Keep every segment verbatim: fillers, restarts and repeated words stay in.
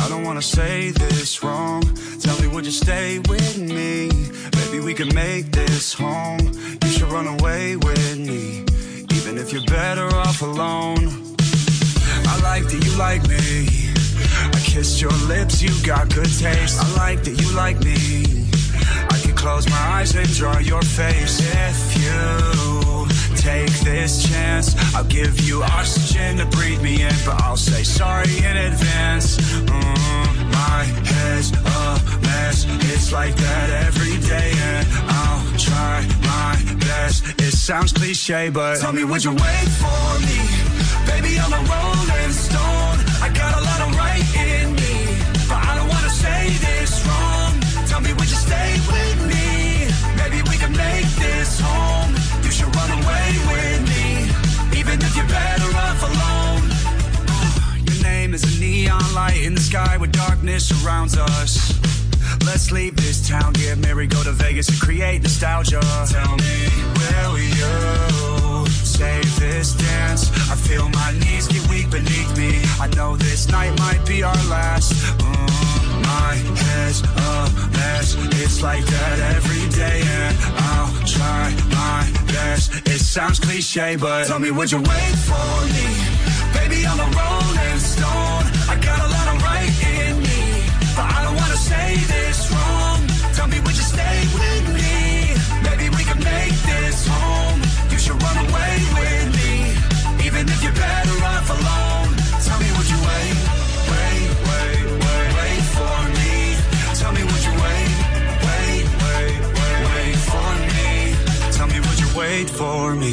don't wanna say this wrong. Tell me, would you stay with me? Maybe we can make this home. You should run away with me, even if you're better off alone. I like that you like me. I kissed your lips, you got good taste. I like that you like me. I can close my eyes and draw your face. If you take this chance, I'll give you oxygen to breathe me in, but I'll say sorry in advance. Mm, my head's a mess. It's like that every day, and I'll try my best. It sounds cliche, but tell me, would you wait for me? Baby, I'm a rolling stone. I got a lot of right in me, but I don't wanna say this wrong. Tell me, would you stay with me? Maybe we can make this home. You should run away with me, even if you're better off alone. Your name is a neon light in the sky where darkness surrounds us. Let's leave this town, get married, go to Vegas and create nostalgia. Tell me, will you save this dance? I feel my knees get weak beneath me. I know this night might be our last. Mm, my head's a mess. It's like that every day, and I'll try my best. It sounds cliche, but tell me, would you wait for me? Baby, I'm a rolling stone. I got a lot of right in me, but I don't wanna say this wrong. Tell me, would you stay with me? Maybe we can make this home. You should run away with me, even if you're better off alone. Tell me, would you wait, wait, wait, wait, wait for me? Tell me, would you wait, wait, wait, wait, wait for me? Tell me, would you wait for me?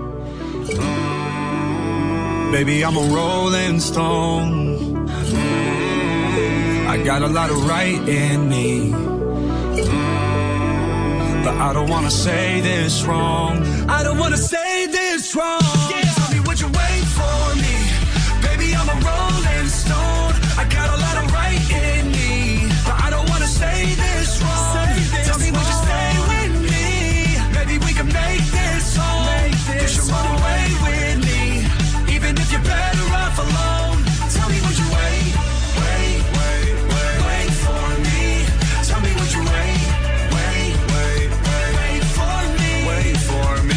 Mm, baby, I'm a rolling stone. Mm, I got a lot of right in me, mm, but I don't wanna say this wrong. I don't wanna say this wrong. Yeah. Tell me, would you wait for me? Baby, I'm a rolling stone. I got a lot of right in me, but I don't wanna say this wrong. Say this Tell me, wrong. Would you stay with me? Maybe we can make this home. Make this you should run away with me, even if you're better off alone. Tell me, would you wait, wait, wait, wait, wait for me? Tell me, would you wait, wait, wait, wait, wait for me? Wait for me.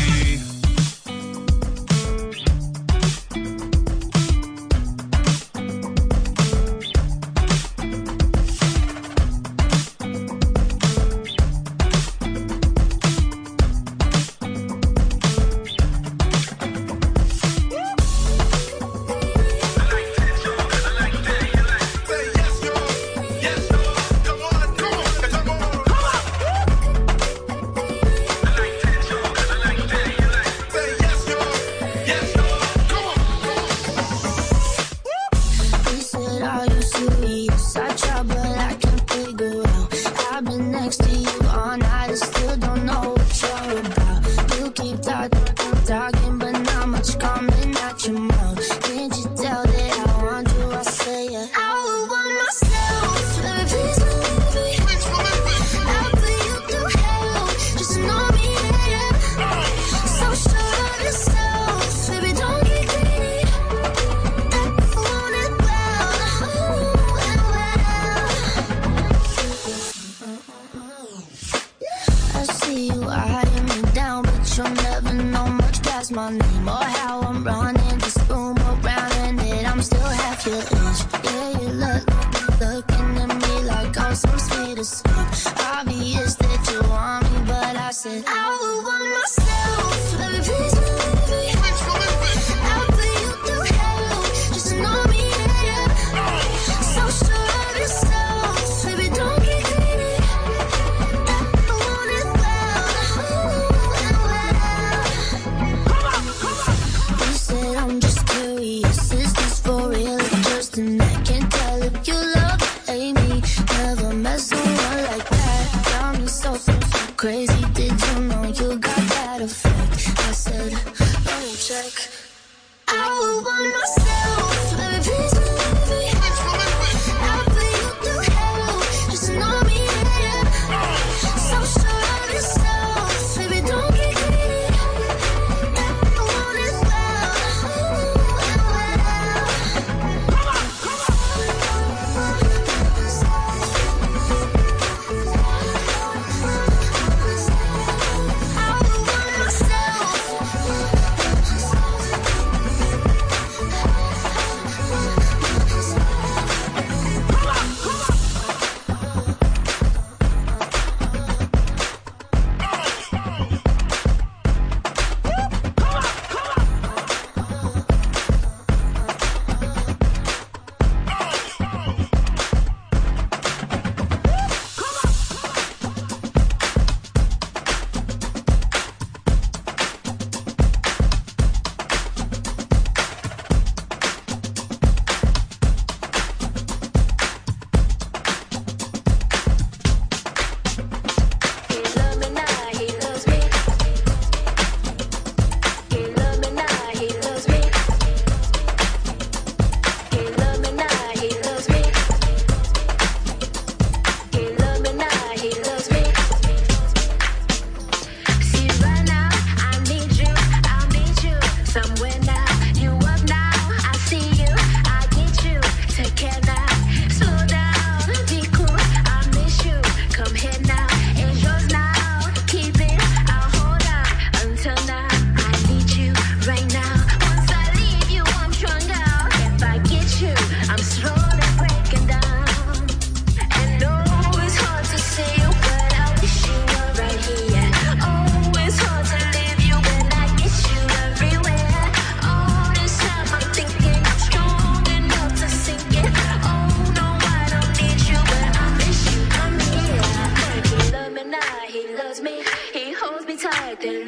My name or how I'm running this room around in it. I'm still half your age. Yeah, you look looking at me like I'm some sweet escape. Obvious that you want me, but I said I would want myself. Baby, please believe me. I'll put you through hell. Just know me, yeah. So sure of yourself, baby, don't get greedy. I want it well, and well. You said I'm just curious, is this for real? Just an I can't tell if you love or hate me. Never mess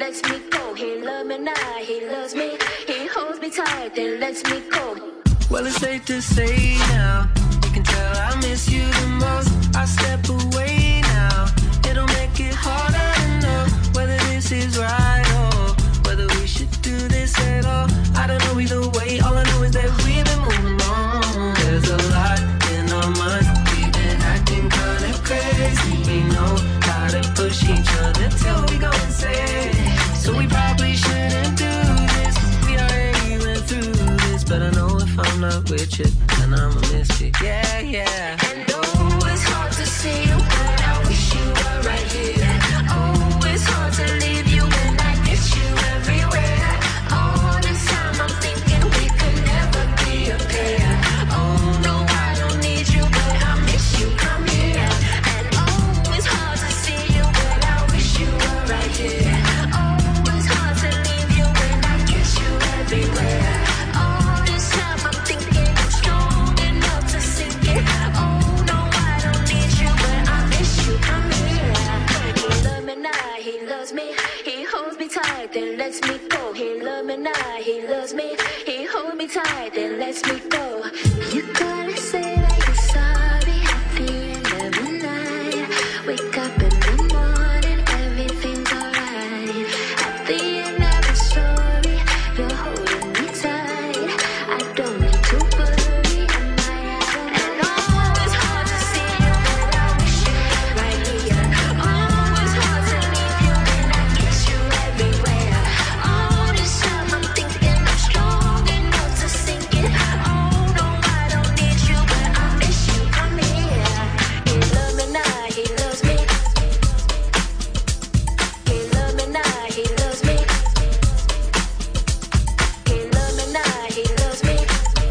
lets me go. He loves me now, he loves me. He holds me tight, then lets me go. Well, it's safe to say now, you can tell I miss you the most. I step away now, it'll make it harder to know whether this is right or whether we should do this at all. I don't know either way, all I know is that we've been moving on. There's a lot in our minds, we've been acting kind of crazy. We know how to push each other till we go insane. So we probably shouldn't do this, we already went through this. But I know if I'm not with you, then I'ma miss you, yeah, yeah. And oh, it's hard to see you, but I wish you were right here. Oh, it's hard to leave you when I miss you everywhere. All this time I'm thinking we could never be a pair. Oh no, I don't need you, but I miss you, come here. And oh, it's hard to see you, but I wish you were right here. Oh, it's hard to leave you when I kiss you everywhere. All this time I'm thinking I'm strong enough to sink it. Oh no, I don't need you, but I miss you, come here. He loves me now, he loves me. He holds me tight, then lets me go. He loves me now, he loves me. He holds me tight, then lets me go. You gotta say that you're sorry at the end of the night. Wake up in the morning, everything's alright. At the end of the story, you're holding me tight. I don't need to worry, am I out? And oh, it's hard to see you, but I wish you were right here. Oh, it's hard to leave you when I kiss you everywhere. All this time I'm thinking I'm strong enough to sink it. Oh no, I don't need you, but I miss you, come here. He loves me now, he loves me. He loves me now, he loves me. He loves me now, he loves me.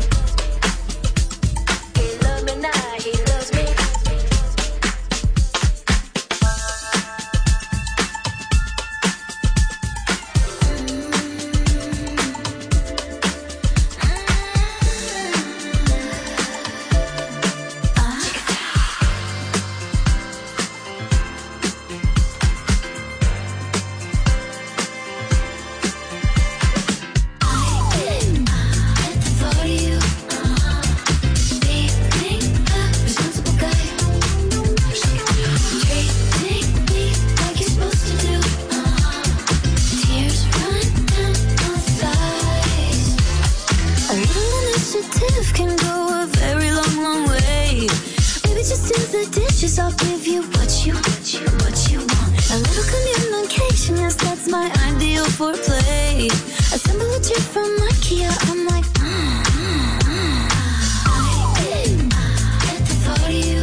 He loves me now, he loves me. A little initiative can go a very long, long way. Maybe just do the dishes, I'll give you what you, what you, what you want. A little communication, yes, that's my ideal foreplay. Assemble a chair from IKEA, I'm like, mm, mm, mm. I at the thought of you.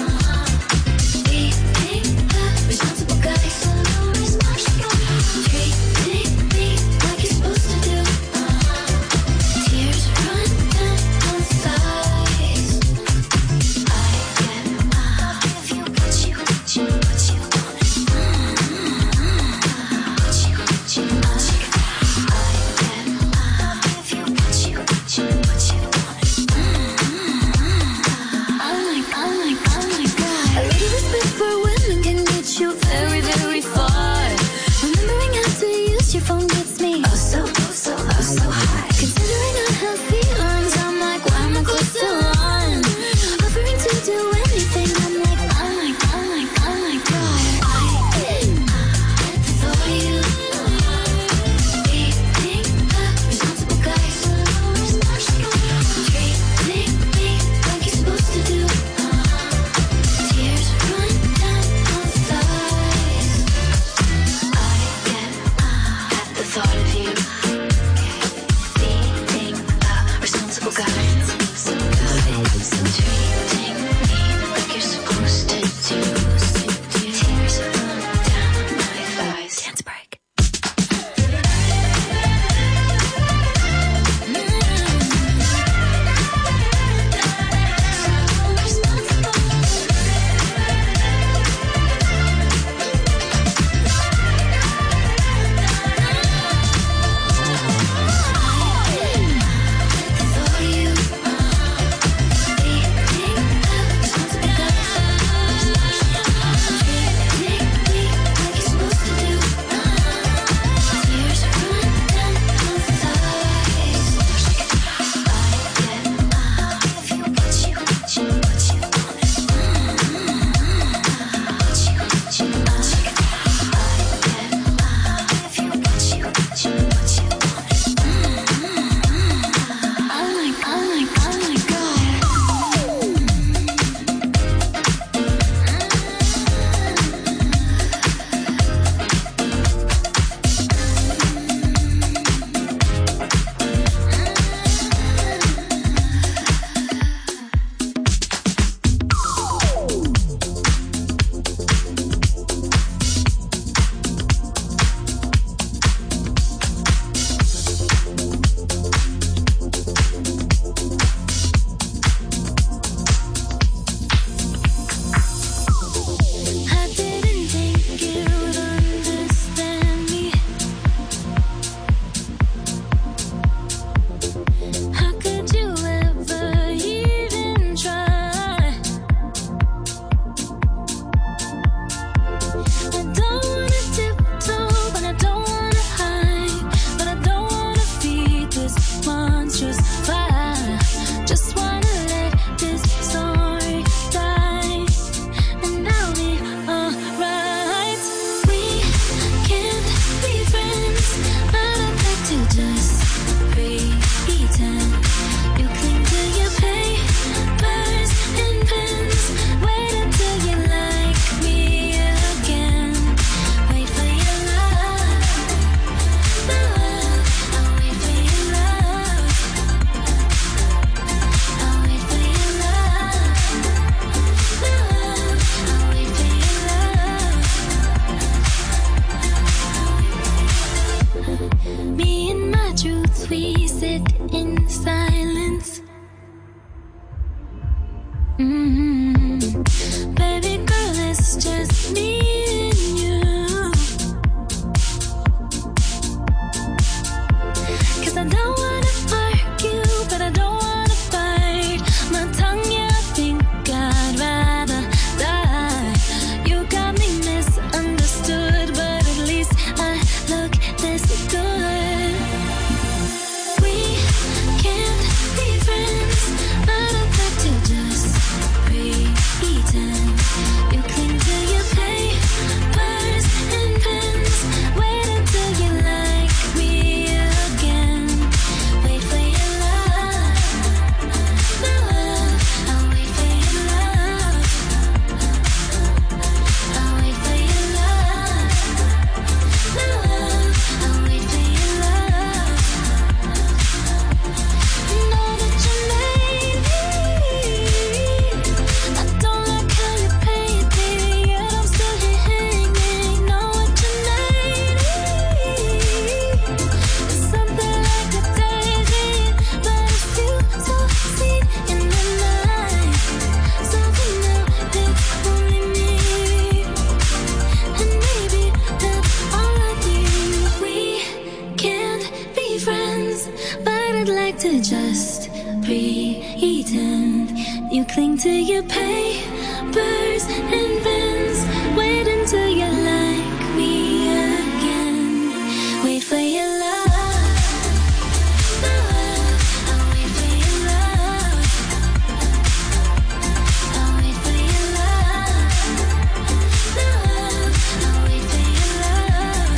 Being the responsible guy, so responsible. Treating me like you're supposed to do. Tears run down both sides. I get, I'll give you what you, what you, what you want. Mm, mm, mm. What you, what you, what you. I get, Mm-hmm. Baby girl, it's just me and you. 'Cause I don't wanna argue, but I don't wanna fight. My tongue, yeah, I think I'd rather die. You got me misunderstood, but at least I look this good. We can't be friends, but I'd like to just pretend. You cling to your papers and pens. Wait until you like me again. Wait for your love, love. I'll wait for your love. I'll wait for your love, love. I'll wait for your love. Know that you made me. I don't like how you pay it, baby, yet I'm still here hanging. Know what you made me. It's something like a daydream, but it feels so sweet in the night. Something new that's only me, and maybe that's all I need. We can't be friends, but I'd like to just pretend. You cling to your papers and pens. Wait until you like me again. Wait for your love, love. I'll wait for your love. I'll wait for your love, love. I'll wait for your love.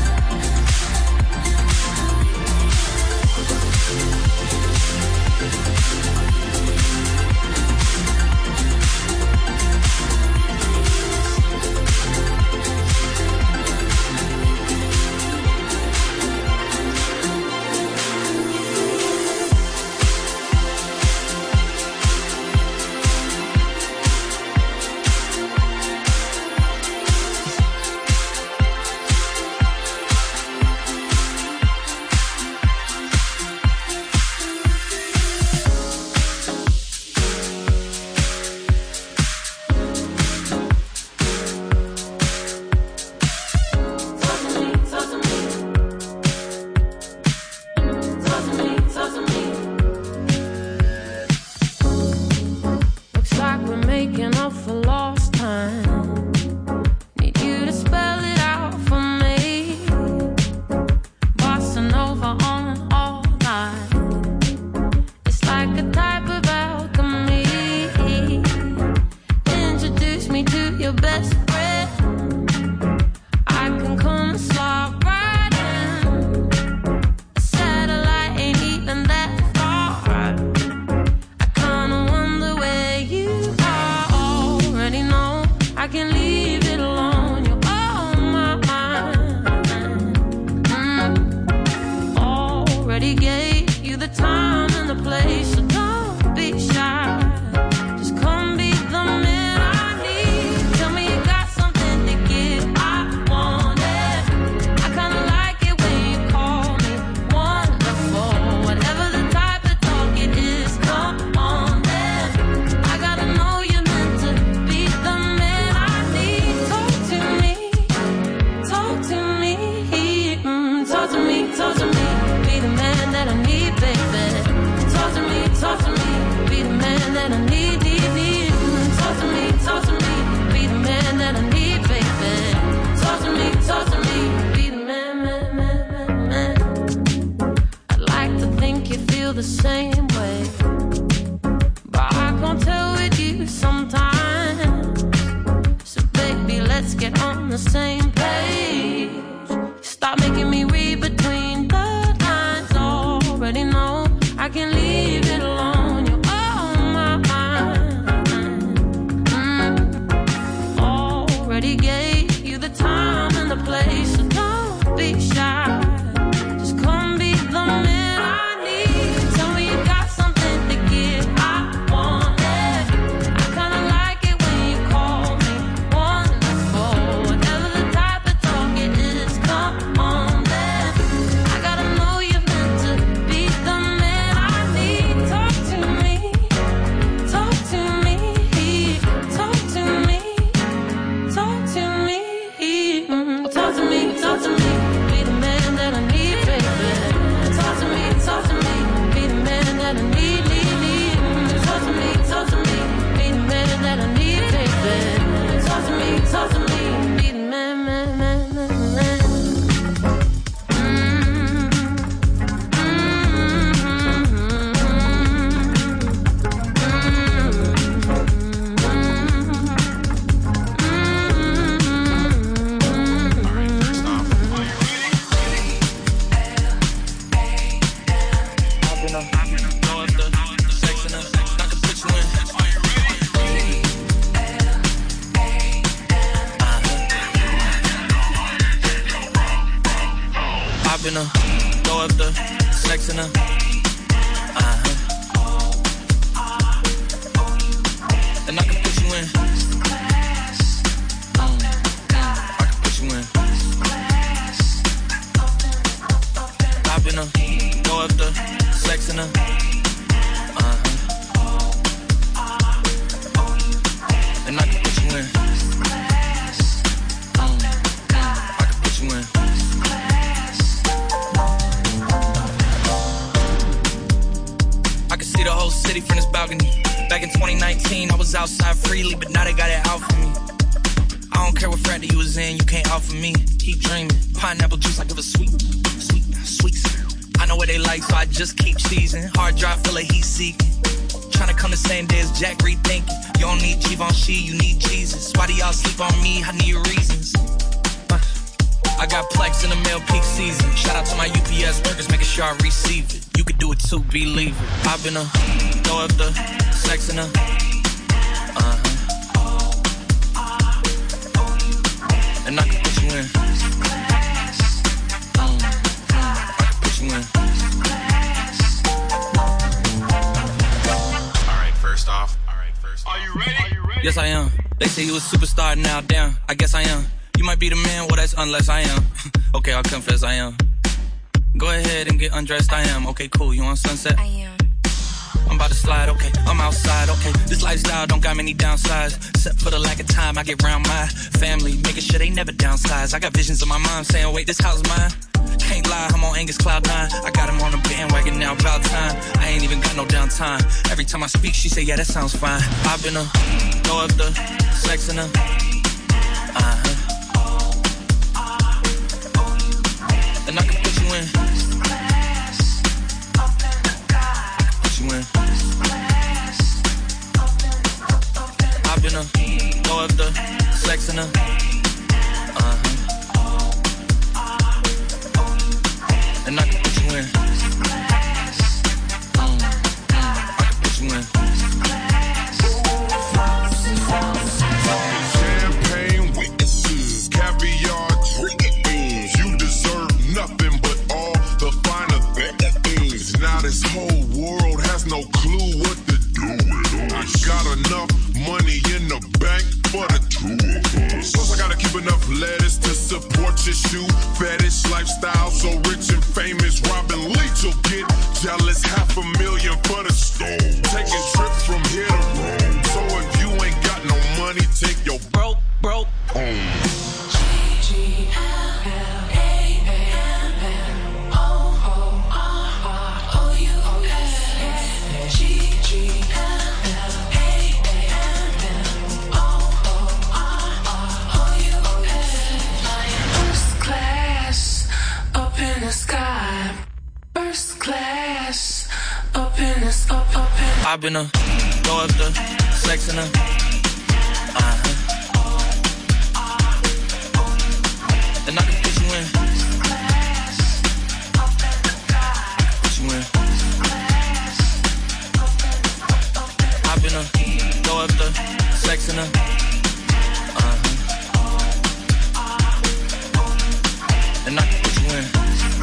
Looks like we're making up for lost time. Need you to spell it out for me. Bossing over on all night. It's like a type of alchemy. Introduce me to your best friend. I can come and slide right in. A satellite ain't even that far. I kinda wonder where you are. Already know I can leave it alone. You're on my mind. Mm. Already gave you the time and the place, so don't be shy. Just come be the man I need. Tell me you got something to give. I want it. I kinda like it when you call me wonderful. Whatever the type of talk it is, come on then. I gotta know you're meant to be the man I need. Talk to me, talk to me, mm, talk to me, talk to me. Be the man that I need, baby. Talk to me, talk to me. Be the man that I need, need, need. Mm, talk to me, talk to me. Be the man that I need, baby. Talk to me, talk to me. Be the man, man, man, man, man. I'd like to think you feel the same way, but I can't tell with you sometimes. So baby, let's get on the same page. Stop making me read between the lines. Already know I can leave it alone. You're on my mind. Mm. Already gave you the time and the place, so don't be shy. Just come be the man I need. Tell me you got something to give. I want it. I kinda like it when you call me wonderful. Whatever the type of talk it is, come on then. I gotta know you're meant to be the man I need. Talk to me, talk to me. Hop in her, throw up the sex in her. Uh-huh. And I can put you in. Um, I can put you in. Hop in her, throw up the sex in her. Uh-huh. And I can put you in. Um, I can put you in. I can see the whole city from this balcony. Back in twenty nineteen, I was outside freely, but now they got it out for me. I don't care what frat that you was in, you can't offer me. Keep dreaming. Pineapple juice, I give a sweet, sweet, sweet. I know what they like, so I just keep seasoning. Hard drive full of heat seeking. Tryna come the same day as Jack rethinking. You don't need Givenchy, you need Jesus. Why do y'all sleep on me? I need reasons. Uh, I got Plex in the mail peak season. Shout out to my U P S workers, making sure I receive it. You could do it too, believe it. Hop in her, throw up the sex in her. Uh-huh. And I can put you in. Um, I can put you in. Alright, first off. Alright, first off. Are you ready? Are you ready? Yes, I am. They say you a superstar now, damn. I guess I am. You might be the man, well, that's unless I am. Okay, I'll confess I am. Go ahead and get undressed, I am. Okay, cool, you on Sunset? I am. I'm about to slide, okay, I'm outside, okay. This lifestyle don't got many downsides. Except for the lack of time I get round my family, making sure they never downsize. I got visions of my mom saying, wait, this house is mine. Can't lie, I'm on Angus Cloud nine. I got him on the bandwagon now, about time. I ain't even got no downtime. Every time I speak, she say, yeah, that sounds fine. I've been a, throw up the sex in her. Uh-huh. And I can put you in. Put you in. I've been a, throw up the sex in her. Uh-huh. And I can put you in. Um, I can put you in. Champagne witnesses, caviar dreams. You deserve nothing but all the finer things. Now this whole world has no clue what to do with us. I got enough money in the bank for the two of us. Plus I gotta keep enough lettuce to support your shoe fetish lifestyle. So rich and famous, Robin Leach will get jealous. Half a million for the stove. Taking trips from here to Rome. So if you ain't got no money, take your broke, broke home. First class, up in this, up, up in. I've been a, throw up the sex in her. Uh-huh. And I can put you in. Put you in. I've been a, throw up the sex in her. Uh-huh. And I can put you in.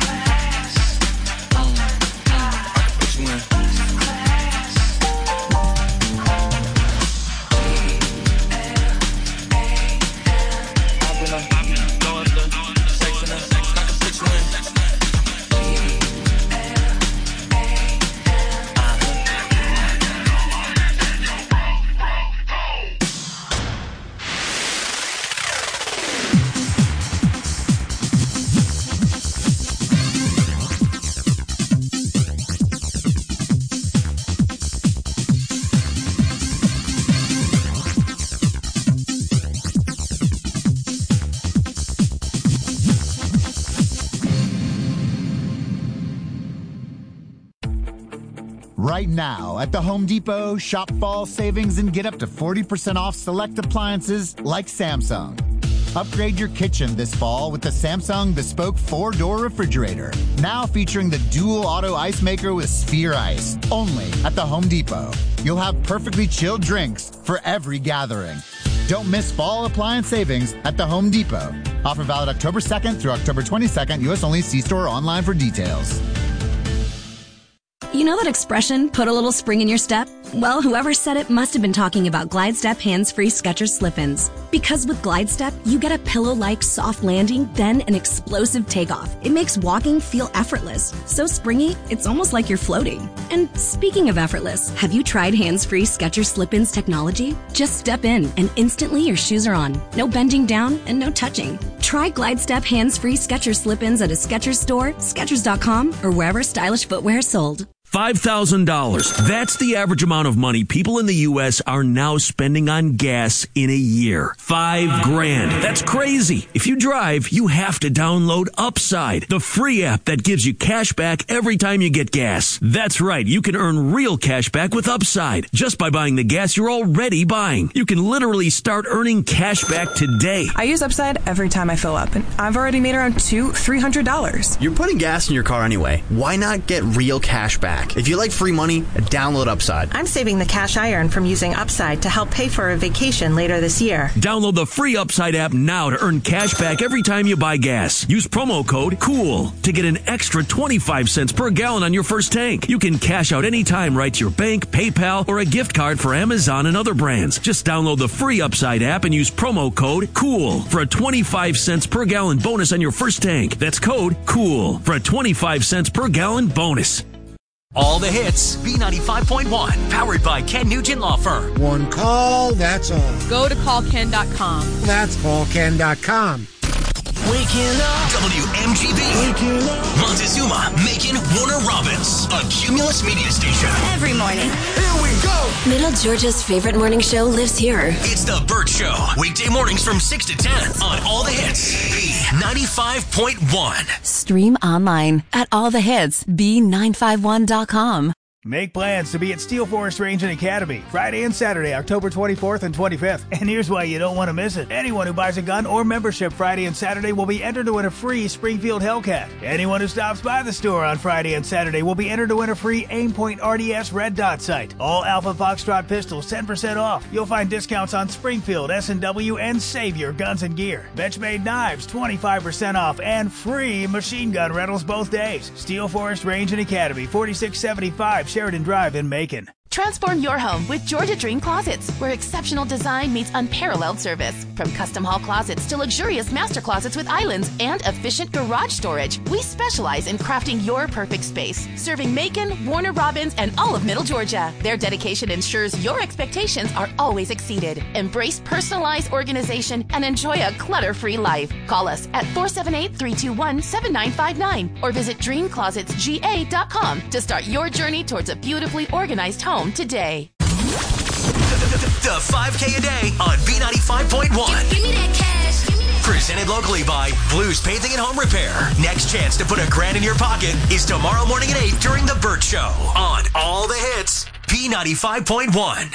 Right now at the Home Depot, shop fall savings and get up to forty percent off select appliances like Samsung. Upgrade your kitchen this fall with the Samsung Bespoke four-door refrigerator. Now featuring the dual auto ice maker with Sphere Ice. Only at the Home Depot. You'll have perfectly chilled drinks for every gathering. Don't miss fall appliance savings at the Home Depot. Offer valid October second through October twenty-second. U S only. See store or online for details. You know that expression, put a little spring in your step? Well, whoever said it must have been talking about GlideStep hands-free Skechers Slip-ins. Because with GlideStep, you get a pillow-like soft landing, then an explosive takeoff. It makes walking feel effortless. So springy, it's almost like you're floating. And speaking of effortless, have you tried hands-free Skechers Slip-ins technology? Just step in, and instantly your shoes are on. No bending down and no touching. Try GlideStep hands-free Skechers Slip-ins at a Skechers store, Skechers dot com, or wherever stylish footwear is sold. five thousand dollars. That's the average amount of money people in the U S are now spending on gas in a year. Five grand. That's crazy. If you drive, you have to download Upside, the free app that gives you cash back every time you get gas. That's right. You can earn real cash back with Upside just by buying the gas you're already buying. You can literally start earning cash back today. I use Upside every time I fill up, and I've already made around two, three hundred dollars. You're putting gas in your car anyway. Why not get real cash back? If you like free money, download Upside. I'm saving the cash I earn from using Upside to help pay for a vacation later this year. Download the free Upside app now to earn cash back every time you buy gas. Use promo code COOL to get an extra twenty-five cents per gallon on your first tank. You can cash out anytime right to your bank, PayPal, or a gift card for Amazon and other brands. Just download the free Upside app and use promo code COOL for a twenty-five cents per gallon bonus on your first tank. That's code COOL for a twenty-five cents per gallon bonus. All the hits, B ninety-five point one, powered by Ken Nugent Law Firm. One call, that's all. Go to call ken dot com. That's call ken dot com. Waking up. W M G B. Waking up. Montezuma, Macon, Warner Robins. A Cumulus media station. Every morning. Here we go. Middle Georgia's favorite morning show lives here. It's The Burt Show. Weekday mornings from six to ten on All the Hits. B ninety-five point one. Stream online at all the hits b nine five one dot com. Make plans to be at Steel Forest Range and Academy Friday and Saturday, October twenty-fourth and twenty-fifth. And here's why you don't want to miss it. Anyone who buys a gun or membership Friday and Saturday will be entered to win a free Springfield Hellcat. Anyone who stops by the store on Friday and Saturday will be entered to win a free Aimpoint R D S Red Dot sight. All Alpha Foxtrot pistols ten percent off. You'll find discounts on Springfield, S and W, and Savior Guns and Gear. Benchmade knives twenty-five percent off and free machine gun rentals both days. Steel Forest Range and Academy, forty-six seventy-five Sheridan Drive in Macon. Transform your home with Georgia Dream Closets, where exceptional design meets unparalleled service. From custom hall closets to luxurious master closets with islands and efficient garage storage, we specialize in crafting your perfect space, serving Macon, Warner Robins, and all of Middle Georgia. Their dedication ensures your expectations are always exceeded. Embrace personalized organization and enjoy a clutter-free life. Call us at four seven eight, three two one, seven nine five nine or visit dream closets g a dot com to start your journey towards a beautifully organized home today. The five K a day on B ninety-five point one. Give, give me that cash. Give me that Presented locally by Blues Painting and Home Repair. Next chance to put a grand in your pocket is tomorrow morning at eight during The Burt Show on All the Hits, B ninety-five point one.